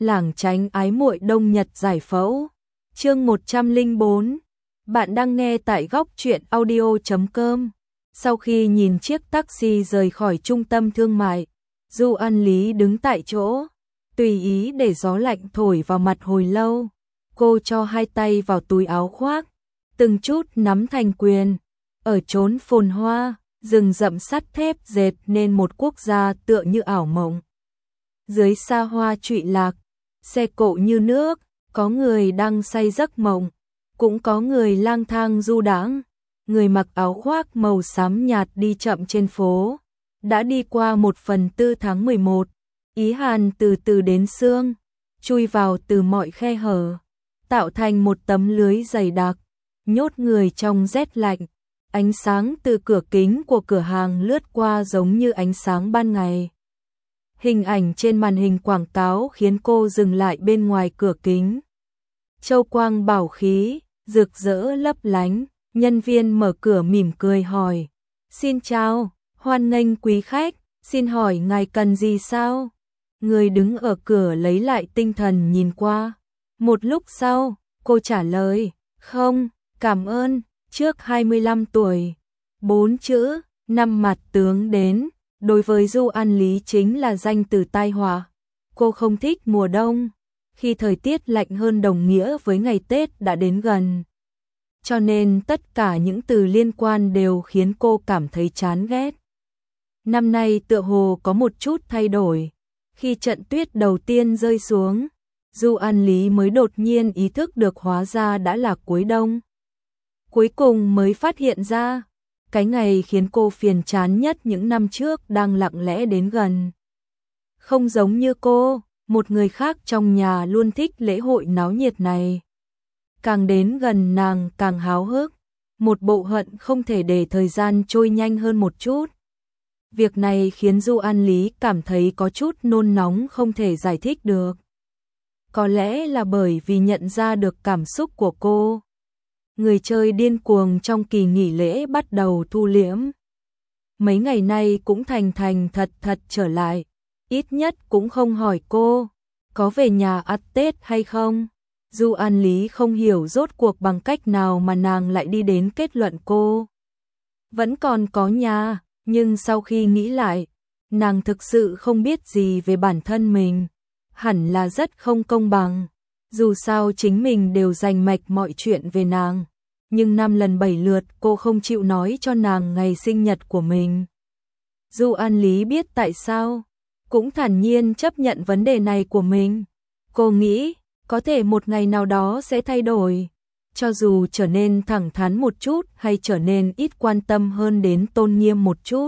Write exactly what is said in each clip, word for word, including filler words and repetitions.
lảng tránh ái muội đông nhật giải phẫu. Chương một trăm lẻ bốn. Bạn đang nghe tại góc truyện audio chấm com. Sau khi nhìn chiếc taxi rời khỏi trung tâm thương mại, Du An Lý đứng tại chỗ, tùy ý để gió lạnh thổi vào mặt hồi lâu. Cô cho hai tay vào túi áo khoác, từng chút nắm thành quyền. Ở chốn phồn hoa, rừng rậm sắt thép dệt nên một quốc gia tựa như ảo mộng. Dưới xa hoa trụy lạc, xe cộ như nước, có người đang say giấc mộng, cũng có người lang thang du đãng. Người mặc áo khoác màu xám nhạt đi chậm trên phố. Đã đi qua một phần tư tháng mười một, ý hàn từ từ đến sương, chui vào từ mọi khe hở, tạo thành một tấm lưới dày đặc, nhốt người trong rét lạnh. Ánh sáng từ cửa kính của cửa hàng lướt qua giống như ánh sáng ban ngày. Hình ảnh trên màn hình quảng cáo khiến cô dừng lại bên ngoài cửa kính. Châu quang bảo khí, rực rỡ lấp lánh, nhân viên mở cửa mỉm cười hỏi: "Xin chào, hoan nghênh quý khách, xin hỏi ngài cần gì sao?" Người đứng ở cửa lấy lại tinh thần nhìn qua. Một lúc sau, cô trả lời: "Không, cảm ơn." Trước hai mươi lăm tuổi, bốn chữ, năm mặt tướng đến, đối với Du An Lý chính là danh từ tai họa. Cô không thích mùa đông, khi thời tiết lạnh hơn đồng nghĩa với ngày Tết đã đến gần. Cho nên tất cả những từ liên quan đều khiến cô cảm thấy chán ghét. Năm nay tựa hồ có một chút thay đổi. Khi trận tuyết đầu tiên rơi xuống, Du An Lý mới đột nhiên ý thức được hóa ra đã là cuối đông. Cuối cùng mới phát hiện ra, cái ngày khiến cô phiền chán nhất những năm trước đang lặng lẽ đến gần. Không giống như cô, một người khác trong nhà luôn thích lễ hội náo nhiệt này. Càng đến gần nàng càng háo hức, một bộ hận không thể để thời gian trôi nhanh hơn một chút. Việc này khiến Du An Lý cảm thấy có chút nôn nóng không thể giải thích được. Có lẽ là bởi vì nhận ra được cảm xúc của cô. Người chơi điên cuồng trong kỳ nghỉ lễ bắt đầu thu liễm. Mấy ngày nay cũng thành thành thật thật trở lại, ít nhất cũng không hỏi cô có về nhà ăn Tết hay không. Du An Lý không hiểu rốt cuộc bằng cách nào mà nàng lại đi đến kết luận cô vẫn còn có nhà, nhưng sau khi nghĩ lại, nàng thực sự không biết gì về bản thân mình, hẳn là rất không công bằng. Dù sao chính mình đều rành mạch mọi chuyện về nàng, nhưng năm lần bảy lượt cô không chịu nói cho nàng ngày sinh nhật của mình. Du An Lý biết tại sao, cũng thản nhiên chấp nhận vấn đề này của mình. Cô nghĩ, có thể một ngày nào đó sẽ thay đổi, cho dù trở nên thẳng thắn một chút hay trở nên ít quan tâm hơn đến tôn nghiêm một chút.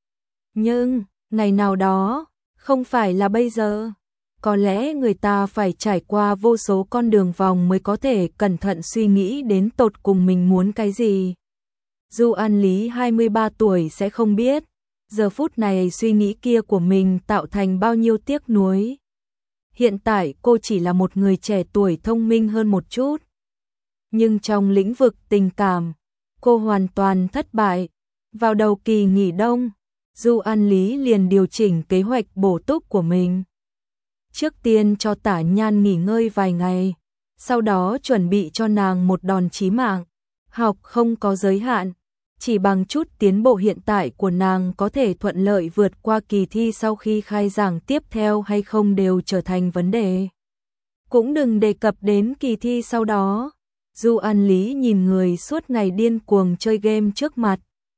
Nhưng, ngày nào đó, không phải là bây giờ. Có lẽ người ta phải trải qua vô số con đường vòng mới có thể cẩn thận suy nghĩ đến tột cùng mình muốn cái gì. Du An Lý hai mươi ba tuổi sẽ không biết, giờ phút này suy nghĩ kia của mình tạo thành bao nhiêu tiếc nuối. Hiện tại cô chỉ là một người trẻ tuổi thông minh hơn một chút. Nhưng trong lĩnh vực tình cảm, cô hoàn toàn thất bại. Vào đầu kỳ nghỉ đông, Du An Lý liền điều chỉnh kế hoạch bổ túc của mình. Trước tiên cho Tả Nhan nghỉ ngơi vài ngày, sau đó chuẩn bị cho nàng một đòn chí mạng. Học không có giới hạn, chỉ bằng chút tiến bộ hiện tại của nàng có thể thuận lợi vượt qua kỳ thi sau khi khai giảng tiếp theo hay không đều trở thành vấn đề. Cũng đừng đề cập đến kỳ thi sau đó. Du An Lý nhìn người suốt ngày điên cuồng chơi game trước mặt,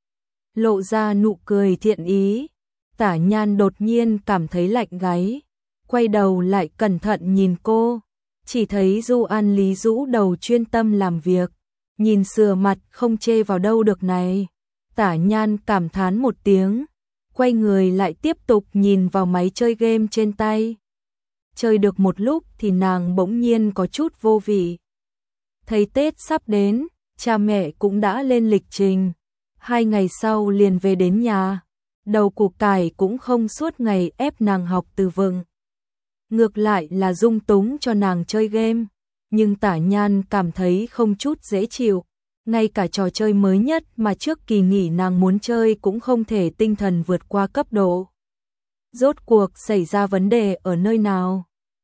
lộ ra nụ cười thiện ý. Tả Nhan đột nhiên cảm thấy lạnh gáy, quay đầu lại cẩn thận nhìn cô, chỉ thấy Du An Lý rũ đầu chuyên tâm làm việc, nhìn sửa mặt không chê vào đâu được này. Tả Nhan cảm thán một tiếng, quay người lại tiếp tục nhìn vào máy chơi game trên tay. Chơi được một lúc thì nàng bỗng nhiên có chút vô vị. Thấy Tết sắp đến, cha mẹ cũng đã lên lịch trình, hai ngày sau liền về đến nhà. Đầu củ cải cũng không suốt ngày ép nàng học từ vựng, ngược lại là dung túng cho nàng chơi game. Nhưng Tả Nhan cảm thấy không chút dễ chịu, ngay cả trò chơi mới nhất mà trước kỳ nghỉ nàng muốn chơi cũng không thể tinh thần vượt qua cấp độ. Rốt cuộc xảy ra vấn đề ở nơi nào?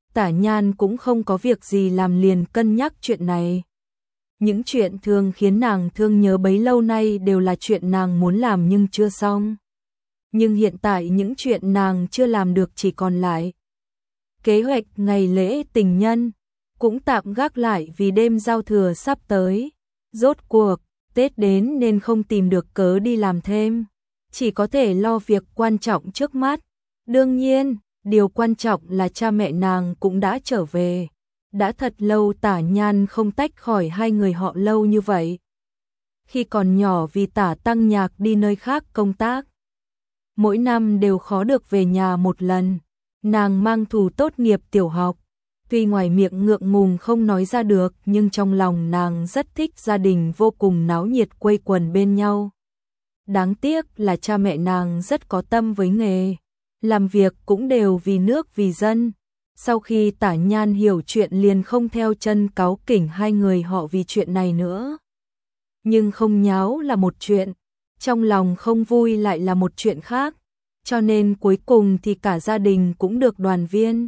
Tả Nhan cũng không có việc gì làm liền cân nhắc chuyện này. Những chuyện thường khiến nàng thương nhớ bấy lâu nay đều là chuyện nàng muốn làm nhưng chưa xong. Nhưng hiện tại những chuyện nàng chưa làm được chỉ còn lại. Kế hoạch ngày lễ tình nhân cũng tạm gác lại vì đêm giao thừa sắp tới. Rốt cuộc, Tết đến nên không tìm được cớ đi làm thêm. Chỉ có thể lo việc quan trọng trước mắt. Đương nhiên, điều quan trọng là cha mẹ nàng cũng đã trở về. Đã thật lâu Tả Nhan không tách khỏi hai người họ lâu như vậy. Khi còn nhỏ vì Tả Tăng Nhạc đi nơi khác công tác, mỗi năm đều khó được về nhà một lần. Nàng mang thù tốt nghiệp tiểu học, tuy ngoài miệng ngượng ngùng không nói ra được nhưng trong lòng nàng rất thích gia đình vô cùng náo nhiệt quây quần bên nhau. Đáng tiếc là cha mẹ nàng rất có tâm với nghề, làm việc cũng đều vì nước vì dân. Sau khi Tả Nhan hiểu chuyện liền không theo chân cáu kỉnh hai người họ vì chuyện này nữa. Nhưng không nháo là một chuyện, trong lòng không vui lại là một chuyện khác, cho nên cuối cùng thì cả gia đình cũng được đoàn viên.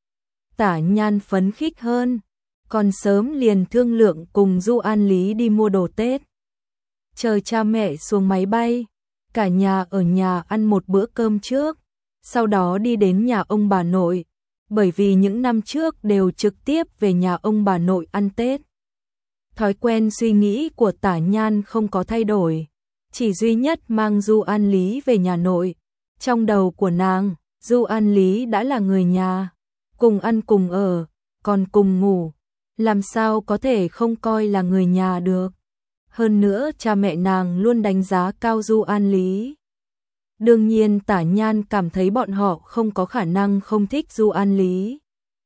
Tả Nhan phấn khích hơn, còn sớm liền thương lượng cùng Du An Lý đi mua đồ Tết. Chờ cha mẹ xuống máy bay, cả nhà ở nhà ăn một bữa cơm trước, sau đó đi đến nhà ông bà nội, bởi vì những năm trước đều trực tiếp về nhà ông bà nội ăn Tết. Thói quen suy nghĩ của Tả Nhan không có thay đổi, chỉ duy nhất mang Du An Lý về nhà nội. Trong đầu của nàng, Du An Lý đã là người nhà, cùng ăn cùng ở, còn cùng ngủ, làm sao có thể không coi là người nhà được. Hơn nữa cha mẹ nàng luôn đánh giá cao Du An Lý. Đương nhiên Tả Nhan cảm thấy bọn họ không có khả năng không thích Du An Lý.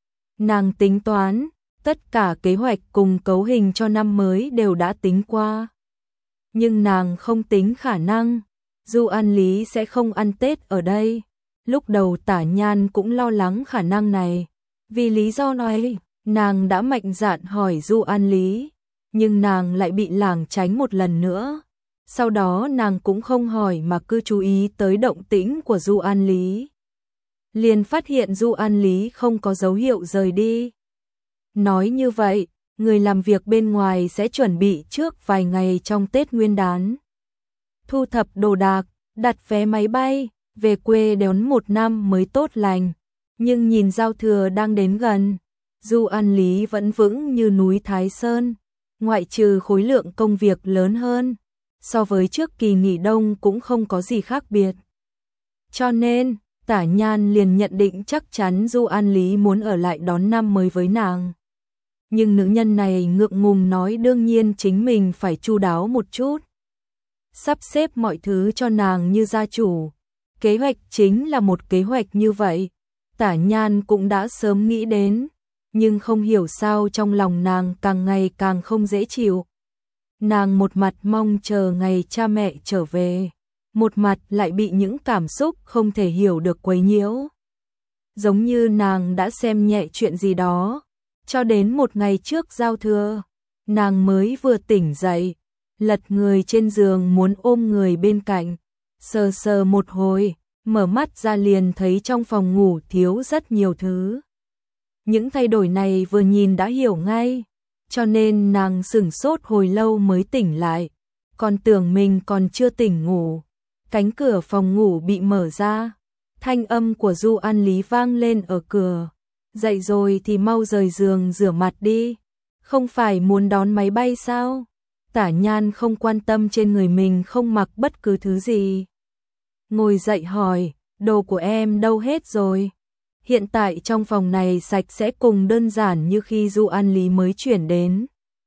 Nàng tính toán, tất cả kế hoạch cùng cấu hình cho năm mới đều đã tính qua. Nhưng nàng không tính khả năng Du An Lý sẽ không ăn Tết ở đây. Lúc đầu Tả Nhan cũng lo lắng khả năng này. Vì lý do nói, nàng đã mạnh dạn hỏi Du An Lý, nhưng nàng lại bị lảng tránh một lần nữa. Sau đó nàng cũng không hỏi mà cứ chú ý tới động tĩnh của Du An Lý. Liền phát hiện Du An Lý không có dấu hiệu rời đi. Nói như vậy, người làm việc bên ngoài sẽ chuẩn bị trước vài ngày trong Tết Nguyên đán. Thu thập đồ đạc, đặt vé máy bay, về quê đón một năm mới tốt lành. Nhưng nhìn giao thừa đang đến gần, Du An Lý vẫn vững như núi Thái Sơn, ngoại trừ khối lượng công việc lớn hơn, so với trước kỳ nghỉ đông cũng không có gì khác biệt. Cho nên, Tả Nhan liền nhận định chắc chắn Du An Lý muốn ở lại đón năm mới với nàng. Nhưng nữ nhân này ngượng ngùng nói đương nhiên chính mình phải chu đáo một chút, sắp xếp mọi thứ cho nàng như gia chủ. Kế hoạch chính là một kế hoạch như vậy, Tả Nhan cũng đã sớm nghĩ đến, nhưng không hiểu sao trong lòng nàng càng ngày càng không dễ chịu. Nàng một mặt mong chờ ngày cha mẹ trở về, một mặt lại bị những cảm xúc không thể hiểu được quấy nhiễu. Giống như nàng đã xem nhẹ chuyện gì đó, cho đến một ngày trước giao thừa, nàng mới vừa tỉnh dậy, lật người trên giường muốn ôm người bên cạnh, sờ sờ một hồi, mở mắt ra liền thấy trong phòng ngủ thiếu rất nhiều thứ. Những thay đổi này vừa nhìn đã hiểu ngay, cho nên nàng sửng sốt hồi lâu mới tỉnh lại, còn tưởng mình còn chưa tỉnh ngủ. Cánh cửa phòng ngủ bị mở ra, thanh âm của Du An Lý vang lên ở cửa. Dậy rồi thì mau rời giường rửa mặt đi, không phải muốn đón máy bay sao? Tả Nhan không quan tâm trên người mình không mặc bất cứ thứ gì. Ngồi dậy hỏi, đồ của em đâu hết rồi? Hiện tại trong phòng này sạch sẽ cùng đơn giản như khi Du An Lý mới chuyển đến.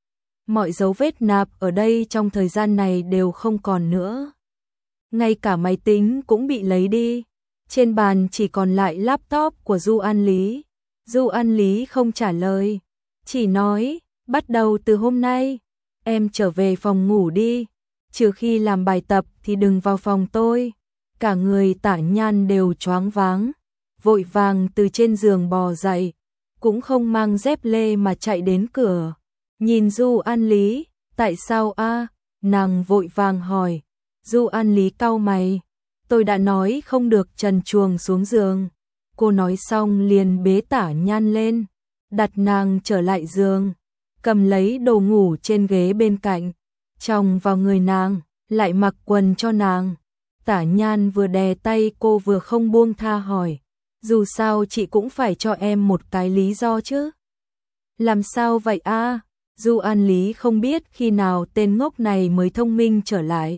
Mọi dấu vết nạp ở đây trong thời gian này đều không còn nữa. Ngay cả máy tính cũng bị lấy đi. Trên bàn chỉ còn lại laptop của Du An Lý. Du An Lý không trả lời, chỉ nói, bắt đầu từ hôm nay, em trở về phòng ngủ đi, trừ khi làm bài tập thì đừng vào phòng tôi. Cả người Tả Nhan đều choáng váng, vội vàng từ trên giường bò dậy, cũng không mang dép lê mà chạy đến cửa. Nhìn Du An Lý, tại sao a? Nàng vội vàng hỏi. Du An Lý cau mày, tôi đã nói không được trần truồng xuống giường. Cô nói xong liền bế Tả Nhan lên, đặt nàng trở lại giường, cầm lấy đồ ngủ trên ghế bên cạnh, chồng vào người nàng, lại mặc quần cho nàng. Tả Nhan vừa đè tay cô vừa không buông tha hỏi, dù sao chị cũng phải cho em một cái lý do chứ. Làm sao vậy a? Du An Lý không biết khi nào tên ngốc này mới thông minh trở lại.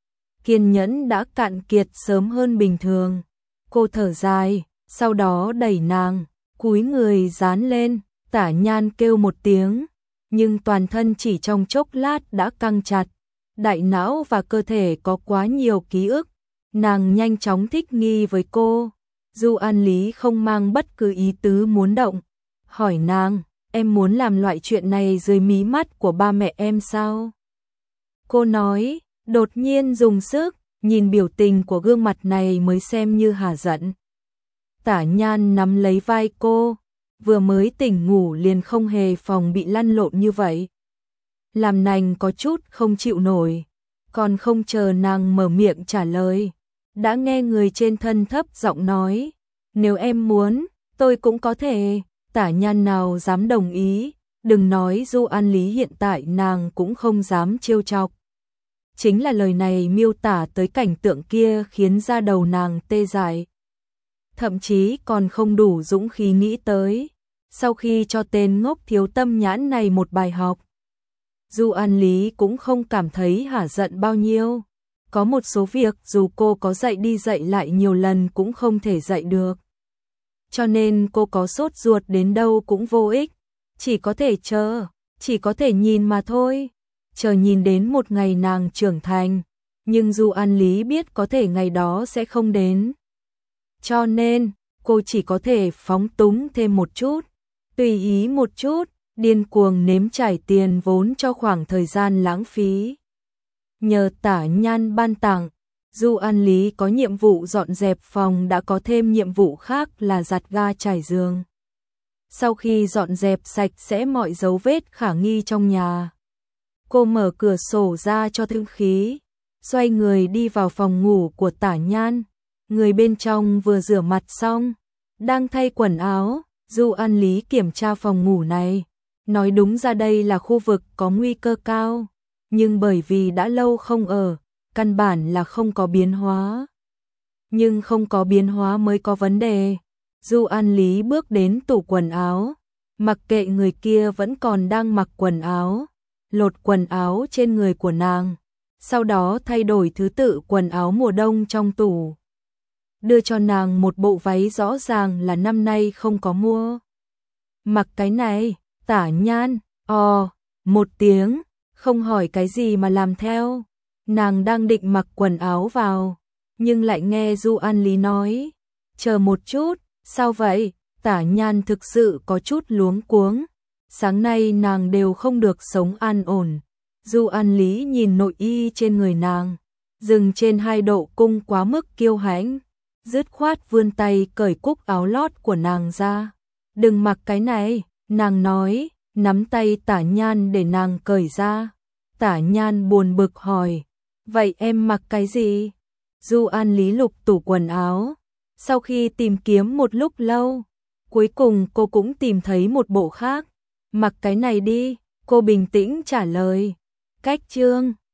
Kiên nhẫn đã cạn kiệt sớm hơn bình thường. Cô thở dài, sau đó đẩy nàng, cúi người dán lên. Tả Nhan kêu một tiếng, nhưng toàn thân chỉ trong chốc lát đã căng chặt. Đại não và cơ thể có quá nhiều ký ức, nàng nhanh chóng thích nghi với cô. Du An Lý không mang bất cứ ý tứ muốn động, hỏi nàng, em muốn làm loại chuyện này dưới mí mắt của ba mẹ em sao? Cô nói, đột nhiên dùng sức, nhìn biểu tình của gương mặt này mới xem như hả giận. Tả Nhan nắm lấy vai cô, vừa mới tỉnh ngủ liền không hề phòng bị lăn lộn như vậy. Làm nàng có chút không chịu nổi, còn không chờ nàng mở miệng trả lời, đã nghe người trên thân thấp giọng nói, nếu em muốn, tôi cũng có thể. Tả Nhan nào dám đồng ý, đừng nói Du An Lý hiện tại nàng cũng không dám trêu chọc. Chính là lời này miêu tả tới cảnh tượng kia khiến da đầu nàng tê dại. Thậm chí còn không đủ dũng khí nghĩ tới, sau khi cho tên ngốc thiếu tâm nhãn này một bài học. Du An Lý cũng không cảm thấy hả giận bao nhiêu. Có một số việc dù cô có dạy đi dạy lại nhiều lần cũng không thể dạy được. Cho nên cô có sốt ruột đến đâu cũng vô ích. Chỉ có thể chờ, chỉ có thể nhìn mà thôi. Chờ nhìn đến một ngày nàng trưởng thành. Nhưng Du An Lý biết có thể ngày đó sẽ không đến. Cho nên, cô chỉ có thể phóng túng thêm một chút. Tùy ý một chút, điên cuồng nếm trải tiền vốn cho khoảng thời gian lãng phí. Nhờ Tả Nhan ban tặng, Du An Lý có nhiệm vụ dọn dẹp phòng đã có thêm nhiệm vụ khác là giặt ga trải giường. Sau khi dọn dẹp sạch sẽ mọi dấu vết khả nghi trong nhà, cô mở cửa sổ ra cho thông khí, xoay người đi vào phòng ngủ của Tả Nhan. Người bên trong vừa rửa mặt xong, đang thay quần áo. Du An Lý kiểm tra phòng ngủ này, nói đúng ra đây là khu vực có nguy cơ cao, nhưng bởi vì đã lâu không ở, căn bản là không có biến hóa. Nhưng không có biến hóa mới có vấn đề. Du An Lý bước đến tủ quần áo, mặc kệ người kia vẫn còn đang mặc quần áo, lột quần áo trên người của nàng, sau đó thay đổi thứ tự quần áo mùa đông trong tủ. Đưa cho nàng một bộ váy rõ ràng là năm nay không có mua. Mặc cái này. Tả Nhan, ò, một tiếng, không hỏi cái gì mà làm theo. Nàng đang định mặc quần áo vào, nhưng lại nghe Du An Lý nói, chờ một chút, sao vậy? Tả Nhan thực sự có chút luống cuống. Sáng nay nàng đều không được sống an ổn. Du An Lý nhìn nội y trên người nàng, dừng trên hai độ cung quá mức kiêu hãnh, dứt khoát vươn tay cởi cúc áo lót của nàng ra. Đừng mặc cái này, nàng nói, nắm tay Tả Nhan để nàng cởi ra. Tả Nhan buồn bực hỏi, vậy em mặc cái gì? Du An Lý lục tủ quần áo, sau khi tìm kiếm một lúc lâu, cuối cùng cô cũng tìm thấy một bộ khác. Mặc cái này đi, cô bình tĩnh trả lời. Cách chương